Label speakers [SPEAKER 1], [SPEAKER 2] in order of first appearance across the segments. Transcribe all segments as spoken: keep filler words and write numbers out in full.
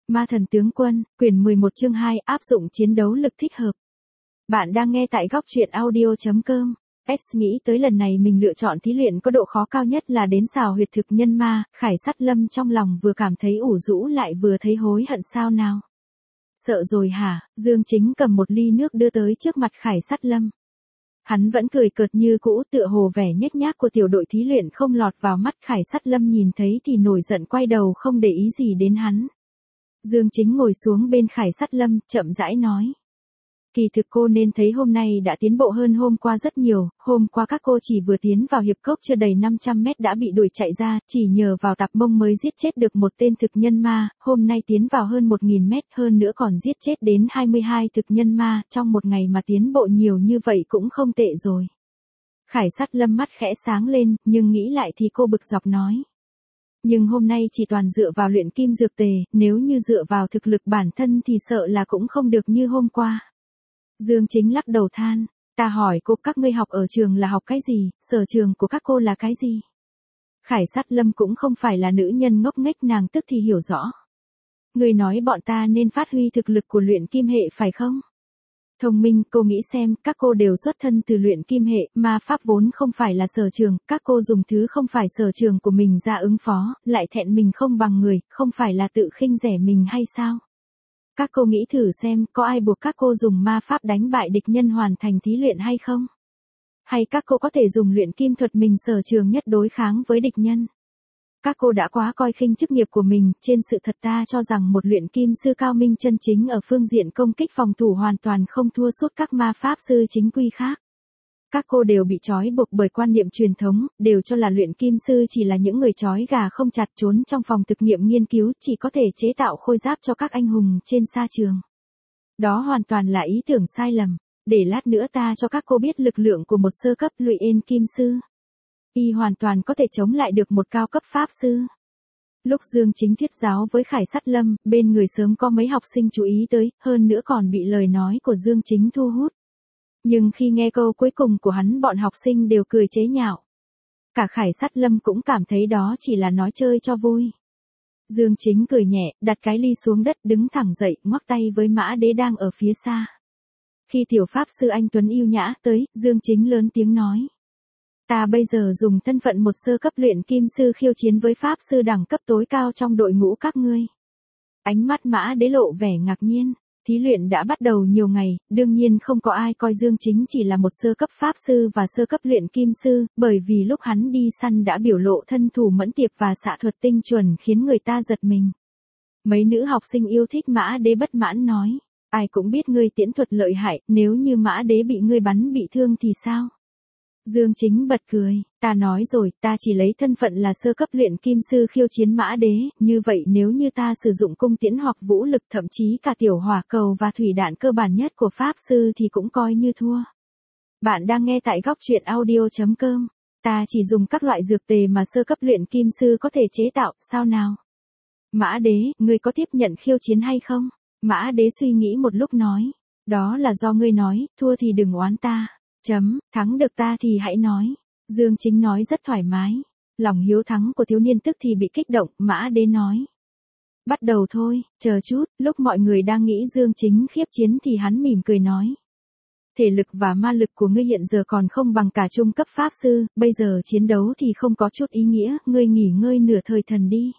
[SPEAKER 1] Ma thần tướng quân, quyển mười một chương hai, áp dụng chiến đấu lực thích hợp. Bạn đang nghe tại góc truyện audio chấm com. X nghĩ tới lần này mình lựa chọn thí luyện có độ khó cao nhất là đến xào huyệt thực nhân ma, Khải Sắt Lâm trong lòng vừa cảm thấy ủ rũ lại vừa thấy hối hận sao nào. Sợ rồi hả? Dương Chính cầm một ly nước đưa tới trước mặt Khải Sắt Lâm. Hắn vẫn cười cợt như cũ, tựa hồ vẻ nhếch nhác của tiểu đội thí luyện không lọt vào mắt Khải Sắt Lâm nhìn thấy thì nổi giận quay đầu không để ý gì đến hắn. Dương Chính ngồi xuống bên Khải Sắt Lâm, chậm rãi nói. Kỳ thực cô nên thấy hôm nay đã tiến bộ hơn hôm qua rất nhiều, hôm qua các cô chỉ vừa tiến vào hiệp cốc chưa đầy năm trăm mét đã bị đuổi chạy ra, chỉ nhờ vào tạp mông mới giết chết được một tên thực nhân ma, hôm nay tiến vào hơn một nghìn mét hơn nữa còn giết chết đến hai mươi hai thực nhân ma, trong một ngày mà tiến bộ nhiều như vậy cũng không tệ rồi. Khải Sắt Lâm mắt khẽ sáng lên, nhưng nghĩ lại thì cô bực dọc nói. Nhưng hôm nay chỉ toàn dựa vào luyện kim dược tề, nếu như dựa vào thực lực bản thân thì sợ là cũng không được như hôm qua. Dương Chính lắc đầu than, ta hỏi cô các ngươi học ở trường là học cái gì, sở trường của các cô là cái gì? Khải Sắt Lâm cũng không phải là nữ nhân ngốc nghếch, nàng tức thì hiểu rõ. Ngươi nói bọn ta nên phát huy thực lực của luyện kim hệ phải không? Thông minh, cô nghĩ xem, các cô đều xuất thân từ luyện kim hệ, ma pháp vốn không phải là sở trường, các cô dùng thứ không phải sở trường của mình ra ứng phó, lại thẹn mình không bằng người, không phải là tự khinh rẻ mình hay sao? Các cô nghĩ thử xem, có ai buộc các cô dùng ma pháp đánh bại địch nhân hoàn thành thí luyện hay không? Hay các cô có thể dùng luyện kim thuật mình sở trường nhất đối kháng với địch nhân? Các cô đã quá coi khinh chức nghiệp của mình, trên sự thật ta cho rằng một luyện kim sư cao minh chân chính ở phương diện công kích phòng thủ hoàn toàn không thua sút các ma pháp sư chính quy khác. Các cô đều bị trói buộc bởi quan niệm truyền thống, đều cho là luyện kim sư chỉ là những người trói gà không chặt trốn trong phòng thực nghiệm nghiên cứu, chỉ có thể chế tạo khôi giáp cho các anh hùng trên sa trường. Đó hoàn toàn là ý tưởng sai lầm, để lát nữa ta cho các cô biết lực lượng của một sơ cấp luyện kim sư. Y hoàn toàn có thể chống lại được một cao cấp pháp sư. Lúc Dương Chính thuyết giáo với Khải Sắt Lâm, bên người sớm có mấy học sinh chú ý tới, hơn nữa còn bị lời nói của Dương Chính thu hút. Nhưng khi nghe câu cuối cùng của hắn bọn học sinh đều cười chế nhạo. Cả Khải Sắt Lâm cũng cảm thấy đó chỉ là nói chơi cho vui. Dương Chính cười nhẹ, đặt cái ly xuống đất đứng thẳng dậy, ngoắc tay với Mã Đế đang ở phía xa. Khi tiểu pháp sư anh Tuấn yêu nhã tới, Dương Chính lớn tiếng nói. Ta bây giờ dùng thân phận một sơ cấp luyện kim sư khiêu chiến với pháp sư đẳng cấp tối cao trong đội ngũ các ngươi. Ánh mắt Mã Đế lộ vẻ ngạc nhiên. Thí luyện đã bắt đầu nhiều ngày, đương nhiên không có ai coi Dương Chính chỉ là một sơ cấp pháp sư và sơ cấp luyện kim sư, bởi vì lúc hắn đi săn đã biểu lộ thân thủ mẫn tiệp và xạ thuật tinh chuẩn khiến người ta giật mình. Mấy nữ học sinh yêu thích Mã Đế bất mãn nói, ai cũng biết ngươi tiễn thuật lợi hại, nếu như Mã Đế bị ngươi bắn bị thương thì sao? Dương Chính bật cười, ta nói rồi, ta chỉ lấy thân phận là sơ cấp luyện kim sư khiêu chiến Mã Đế, như vậy nếu như ta sử dụng cung tiễn hoặc vũ lực thậm chí cả tiểu hỏa cầu và thủy đạn cơ bản nhất của pháp sư thì cũng coi như thua. Bạn đang nghe tại góc truyện audio chấm com, ta chỉ dùng các loại dược tề mà sơ cấp luyện kim sư có thể chế tạo, sao nào? Mã Đế, ngươi có tiếp nhận khiêu chiến hay không? Mã Đế suy nghĩ một lúc nói, đó là do ngươi nói, thua thì đừng oán ta. Chấm, thắng được ta thì hãy nói. Dương Chính nói rất thoải mái. Lòng hiếu thắng của thiếu niên tức thì bị kích động, Mã Đế nói. Bắt đầu thôi, chờ chút, lúc mọi người đang nghĩ Dương Chính khiếp chiến thì hắn mỉm cười nói. Thể lực và ma lực của ngươi hiện giờ còn không bằng cả trung cấp pháp sư, bây giờ chiến đấu thì không có chút ý nghĩa, ngươi nghỉ ngơi nửa thời thần đi.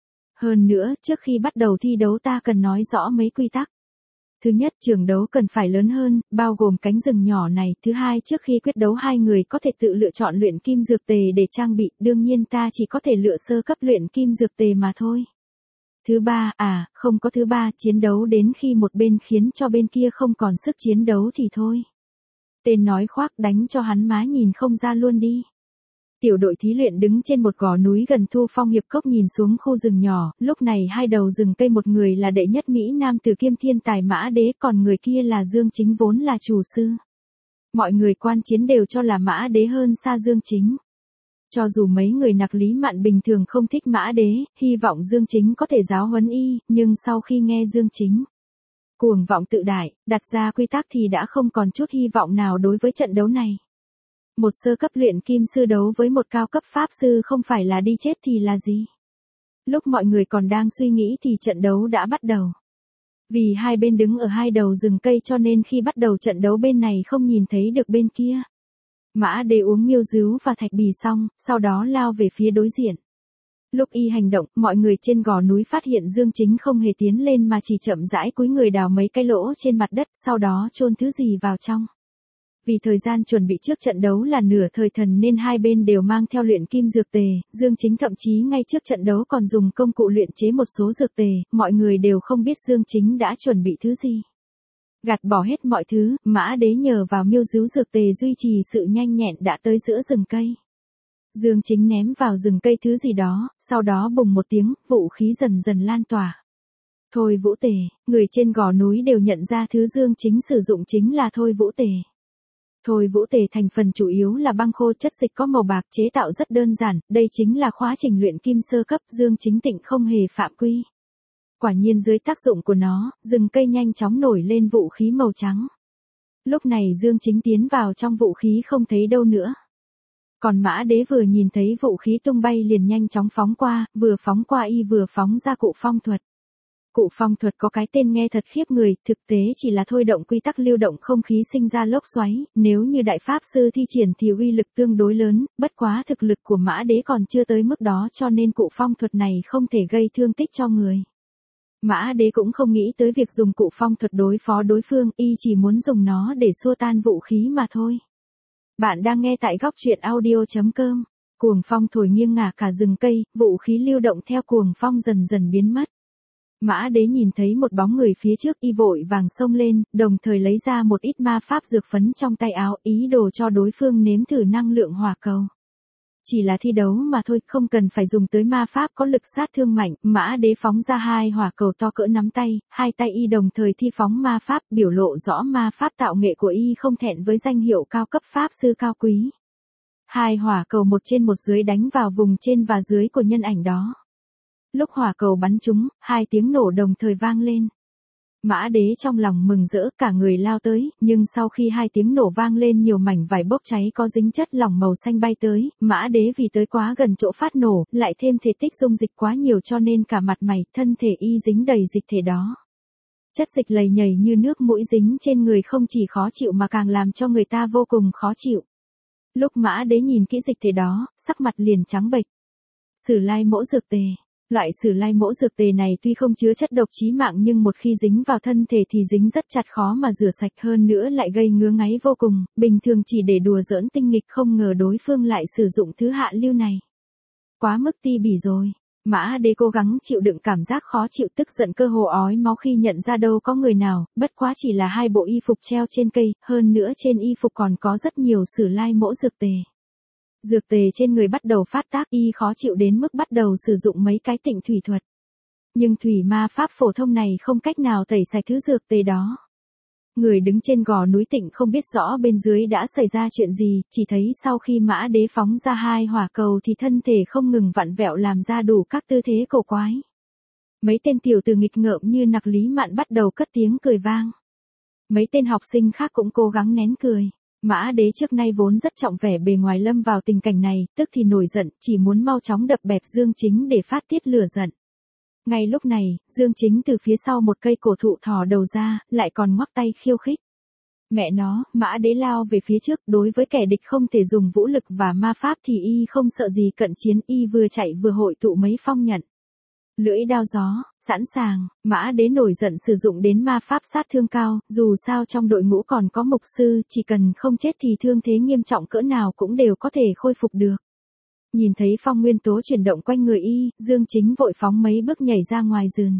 [SPEAKER 1] Hơn nữa, trước khi bắt đầu thi đấu ta cần nói rõ mấy quy tắc. Thứ nhất, trường đấu cần phải lớn hơn, bao gồm cánh rừng nhỏ này. Thứ hai, trước khi quyết đấu hai người có thể tự lựa chọn luyện kim dược tề để trang bị, đương nhiên ta chỉ có thể lựa sơ cấp luyện kim dược tề mà thôi. Thứ ba, à, không có thứ ba, chiến đấu đến khi một bên khiến cho bên kia không còn sức chiến đấu thì thôi. Tên nói khoác đánh cho hắn má nhìn không ra luôn đi. Tiểu đội thí luyện đứng trên một gò núi gần Thu Phong hiệp cốc nhìn xuống khu rừng nhỏ, lúc này hai đầu rừng cây một người là đệ nhất Mỹ Nam từ Kiêm Thiên Tài Mã Đế, còn người kia là Dương Chính vốn là chủ sư. Mọi người quan chiến đều cho là Mã Đế hơn xa Dương Chính. Cho dù mấy người nặc lý mạn bình thường không thích Mã Đế, hy vọng Dương Chính có thể giáo huấn y, nhưng sau khi nghe Dương Chính cuồng vọng tự đại, đặt ra quy tắc thì đã không còn chút hy vọng nào đối với trận đấu này. Một sơ cấp luyện kim sư đấu với một cao cấp pháp sư không phải là đi chết thì là gì? Lúc mọi người còn đang suy nghĩ thì trận đấu đã bắt đầu. Vì hai bên đứng ở hai đầu rừng cây cho nên khi bắt đầu trận đấu bên này không nhìn thấy được bên kia. Mã Đế uống miêu dứu và thạch bì xong, sau đó lao về phía đối diện. Lúc y hành động, mọi người trên gò núi phát hiện Dương Chính không hề tiến lên mà chỉ chậm rãi cúi người đào mấy cái lỗ trên mặt đất, sau đó chôn thứ gì vào trong. Vì thời gian chuẩn bị trước trận đấu là nửa thời thần nên hai bên đều mang theo luyện kim dược tề, Dương Chính thậm chí ngay trước trận đấu còn dùng công cụ luyện chế một số dược tề, mọi người đều không biết Dương Chính đã chuẩn bị thứ gì. Gạt bỏ hết mọi thứ, Mã Đế nhờ vào miêu dứu dược tề duy trì sự nhanh nhẹn đã tới giữa rừng cây. Dương Chính ném vào rừng cây thứ gì đó, sau đó bùng một tiếng, vũ khí dần dần lan tỏa. Thôi vũ tề, người trên gò núi đều nhận ra thứ Dương Chính sử dụng chính là thôi vũ tề. Thôi vũ tề thành phần chủ yếu là băng khô, chất dịch có màu bạc, chế tạo rất đơn giản, đây chính là khóa trình luyện kim sơ cấp, Dương Chính tịnh không hề phạm quy. Quả nhiên dưới tác dụng của nó, rừng cây nhanh chóng nổi lên vũ khí màu trắng. Lúc này Dương Chính tiến vào trong vũ khí không thấy đâu nữa. Còn Mã Đế vừa nhìn thấy vũ khí tung bay liền nhanh chóng phóng qua, vừa phóng qua y vừa phóng ra cụ phong thuật. Cụ phong thuật có cái tên nghe thật khiếp người, thực tế chỉ là thôi động quy tắc lưu động không khí sinh ra lốc xoáy, nếu như đại pháp sư thi triển thì uy lực tương đối lớn, bất quá thực lực của Mã Đế còn chưa tới mức đó cho nên cụ phong thuật này không thể gây thương tích cho người. Mã Đế cũng không nghĩ tới việc dùng cụ phong thuật đối phó đối phương, y chỉ muốn dùng nó để xua tan vũ khí mà thôi. Bạn đang nghe tại góc truyện audio chấm com. Cuồng phong thổi nghiêng ngả cả rừng cây, vũ khí lưu động theo cuồng phong dần dần biến mất. Mã Đế nhìn thấy một bóng người phía trước, y vội vàng xông lên, đồng thời lấy ra một ít ma pháp dược phấn trong tay áo, ý đồ cho đối phương nếm thử năng lượng hỏa cầu. Chỉ là thi đấu mà thôi, không cần phải dùng tới ma pháp có lực sát thương mạnh, Mã Đế phóng ra hai hỏa cầu to cỡ nắm tay, hai tay y đồng thời thi phóng ma pháp, biểu lộ rõ ma pháp tạo nghệ của y không thẹn với danh hiệu cao cấp pháp sư cao quý. Hai hỏa cầu một trên một dưới đánh vào vùng trên và dưới của nhân ảnh đó. Lúc hỏa cầu bắn trúng, hai tiếng nổ đồng thời vang lên. Mã Đế trong lòng mừng rỡ, cả người lao tới, nhưng sau khi hai tiếng nổ vang lên nhiều mảnh vải bốc cháy có dính chất lỏng màu xanh bay tới, Mã Đế vì tới quá gần chỗ phát nổ, lại thêm thể tích dung dịch quá nhiều cho nên cả mặt mày, thân thể y dính đầy dịch thể đó. Chất dịch lầy nhầy như nước mũi dính trên người không chỉ khó chịu mà càng làm cho người ta vô cùng khó chịu. Lúc Mã Đế nhìn kỹ dịch thể đó, sắc mặt liền trắng bệch. Sử lai mỗ dược tề. Loại sử lai mỗ dược tề này tuy không chứa chất độc chí mạng nhưng một khi dính vào thân thể thì dính rất chặt, khó mà rửa sạch, hơn nữa lại gây ngứa ngáy vô cùng, bình thường chỉ để đùa giỡn tinh nghịch, không ngờ đối phương lại sử dụng thứ hạ lưu này. Quá mức ti bỉ rồi. Mã Đế cố gắng chịu đựng cảm giác khó chịu, tức giận cơ hồ ói máu khi nhận ra đâu có người nào, bất quá chỉ là hai bộ y phục treo trên cây, hơn nữa trên y phục còn có rất nhiều sử lai mỗ dược tề. Dược tề trên người bắt đầu phát tác, y khó chịu đến mức bắt đầu sử dụng mấy cái tịnh thủy thuật. Nhưng thủy ma pháp phổ thông này không cách nào tẩy sạch thứ dược tề đó. Người đứng trên gò núi Tịnh không biết rõ bên dưới đã xảy ra chuyện gì, chỉ thấy sau khi Mã Đế phóng ra hai hỏa cầu thì thân thể không ngừng vặn vẹo làm ra đủ các tư thế cổ quái. Mấy tên tiểu tử nghịch ngợm như Nặc Lý Mạn bắt đầu cất tiếng cười vang. Mấy tên học sinh khác cũng cố gắng nén cười. Mã Đế trước nay vốn rất trọng vẻ bề ngoài lâm vào tình cảnh này, tức thì nổi giận, chỉ muốn mau chóng đập bẹp Dương Chính để phát tiết lửa giận. Ngay lúc này, Dương Chính từ phía sau một cây cổ thụ thò đầu ra, lại còn ngoắc tay khiêu khích. Mẹ nó, Mã Đế lao về phía trước, đối với kẻ địch không thể dùng vũ lực và ma pháp thì y không sợ gì cận chiến, y vừa chạy vừa hội tụ mấy phong nhận. Lưỡi đao gió, sẵn sàng, Mã Đế nổi giận sử dụng đến ma pháp sát thương cao, dù sao trong đội ngũ còn có mục sư, chỉ cần không chết thì thương thế nghiêm trọng cỡ nào cũng đều có thể khôi phục được. Nhìn thấy phong nguyên tố chuyển động quanh người y, Dương Chính vội phóng mấy bước nhảy ra ngoài rừng.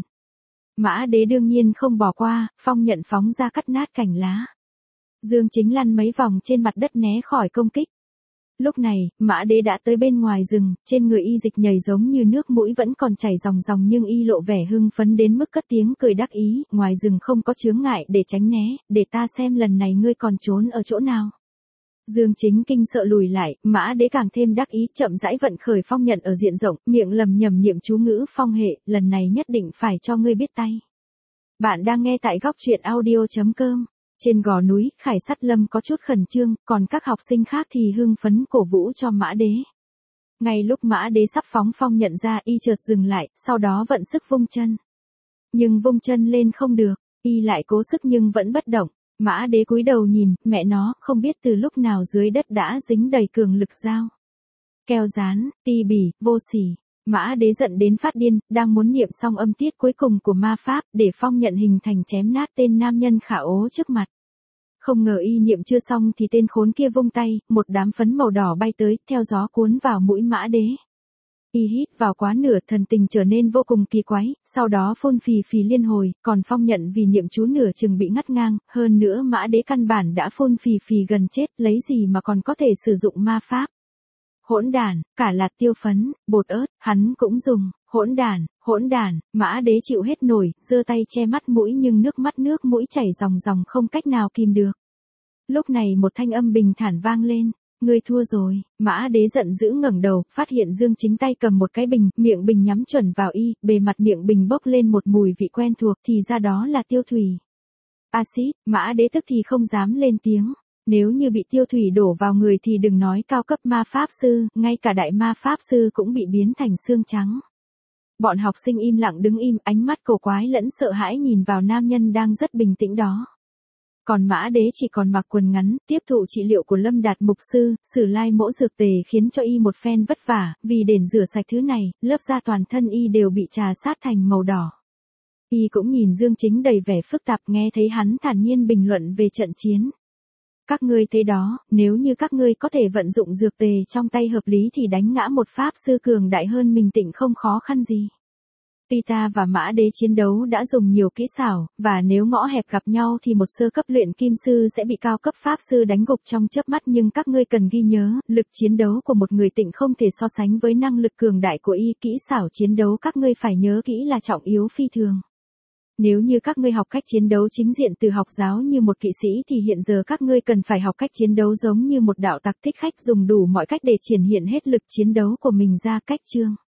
[SPEAKER 1] Mã Đế đương nhiên không bỏ qua, phong nhận phóng ra cắt nát cành lá. Dương Chính lăn mấy vòng trên mặt đất né khỏi công kích. Lúc này, Mã Đế đã tới bên ngoài rừng, trên người y dịch nhầy giống như nước mũi vẫn còn chảy ròng ròng nhưng y lộ vẻ hưng phấn đến mức cất tiếng cười đắc ý, ngoài rừng không có chướng ngại để tránh né, để ta xem lần này ngươi còn trốn ở chỗ nào. Dương Chính kinh sợ lùi lại, Mã Đế càng thêm đắc ý, chậm rãi vận khởi phong nhận ở diện rộng, miệng lầm nhầm niệm chú ngữ phong hệ, lần này nhất định phải cho ngươi biết tay. Bạn đang nghe tại góc truyện audio chấm com. Trên gò núi, Khải Sắt Lâm có chút khẩn trương, còn các học sinh khác thì hưng phấn cổ vũ cho Mã Đế. Ngay lúc Mã Đế sắp phóng phong nhận ra, y chợt dừng lại, sau đó vận sức vung chân. Nhưng vung chân lên không được, y lại cố sức nhưng vẫn bất động. Mã Đế cúi đầu nhìn, mẹ nó, không biết từ lúc nào dưới đất đã dính đầy cường lực dao, keo dán, ti bỉ, vô sỉ. Mã Đế giận đến phát điên, đang muốn niệm xong âm tiết cuối cùng của ma pháp, để phong nhận hình thành chém nát tên nam nhân khả ố trước mặt. Không ngờ y niệm chưa xong thì tên khốn kia vung tay, một đám phấn màu đỏ bay tới, theo gió cuốn vào mũi Mã Đế. Y hít vào quá nửa, thần tình trở nên vô cùng kỳ quái, sau đó phun phì phì liên hồi, còn phong nhận vì niệm chú nửa chừng bị ngắt ngang, hơn nữa Mã Đế căn bản đã phun phì phì gần chết, lấy gì mà còn có thể sử dụng ma pháp. Hỗn đản, cả lạt tiêu phấn, bột ớt, hắn cũng dùng, hỗn đản, hỗn đản, Mã Đế chịu hết nổi, giơ tay che mắt mũi nhưng nước mắt nước mũi chảy ròng ròng không cách nào kìm được. Lúc này một thanh âm bình thản vang lên, ngươi thua rồi. Mã Đế giận dữ ngẩng đầu, phát hiện Dương Chính tay cầm một cái bình, miệng bình nhắm chuẩn vào y, bề mặt miệng bình bốc lên một mùi vị quen thuộc, thì ra đó là tiêu thủy. Axit, Mã Đế tức thì không dám lên tiếng. Nếu như bị tiêu thủy đổ vào người thì đừng nói cao cấp ma pháp sư, ngay cả đại ma pháp sư cũng bị biến thành xương trắng. Bọn học sinh im lặng đứng im, ánh mắt cổ quái lẫn sợ hãi nhìn vào nam nhân đang rất bình tĩnh đó. Còn Mã Đế chỉ còn mặc quần ngắn, tiếp thụ trị liệu của Lâm Đạt mục sư, Sử Lai mỗ dược tề khiến cho y một phen vất vả, vì để rửa sạch thứ này, lớp da toàn thân y đều bị trà sát thành màu đỏ. Y cũng nhìn Dương Chính đầy vẻ phức tạp, nghe thấy hắn thản nhiên bình luận về trận chiến. Các ngươi thấy đó, nếu như các ngươi có thể vận dụng dược tề trong tay hợp lý thì đánh ngã một pháp sư cường đại hơn mình tịnh không khó khăn gì. Tuy ta và Mã Đế chiến đấu đã dùng nhiều kỹ xảo, và nếu ngõ hẹp gặp nhau thì một sơ cấp luyện kim sư sẽ bị cao cấp pháp sư đánh gục trong chớp mắt, nhưng các ngươi cần ghi nhớ, lực chiến đấu của một người tịnh không thể so sánh với năng lực cường đại của y, kỹ xảo chiến đấu các ngươi phải nhớ kỹ là trọng yếu phi thường. Nếu như các ngươi học cách chiến đấu chính diện từ học giáo như một kỵ sĩ thì hiện giờ các ngươi cần phải học cách chiến đấu giống như một đạo tặc thích khách, dùng đủ mọi cách để triển hiện hết lực chiến đấu của mình ra cách chương.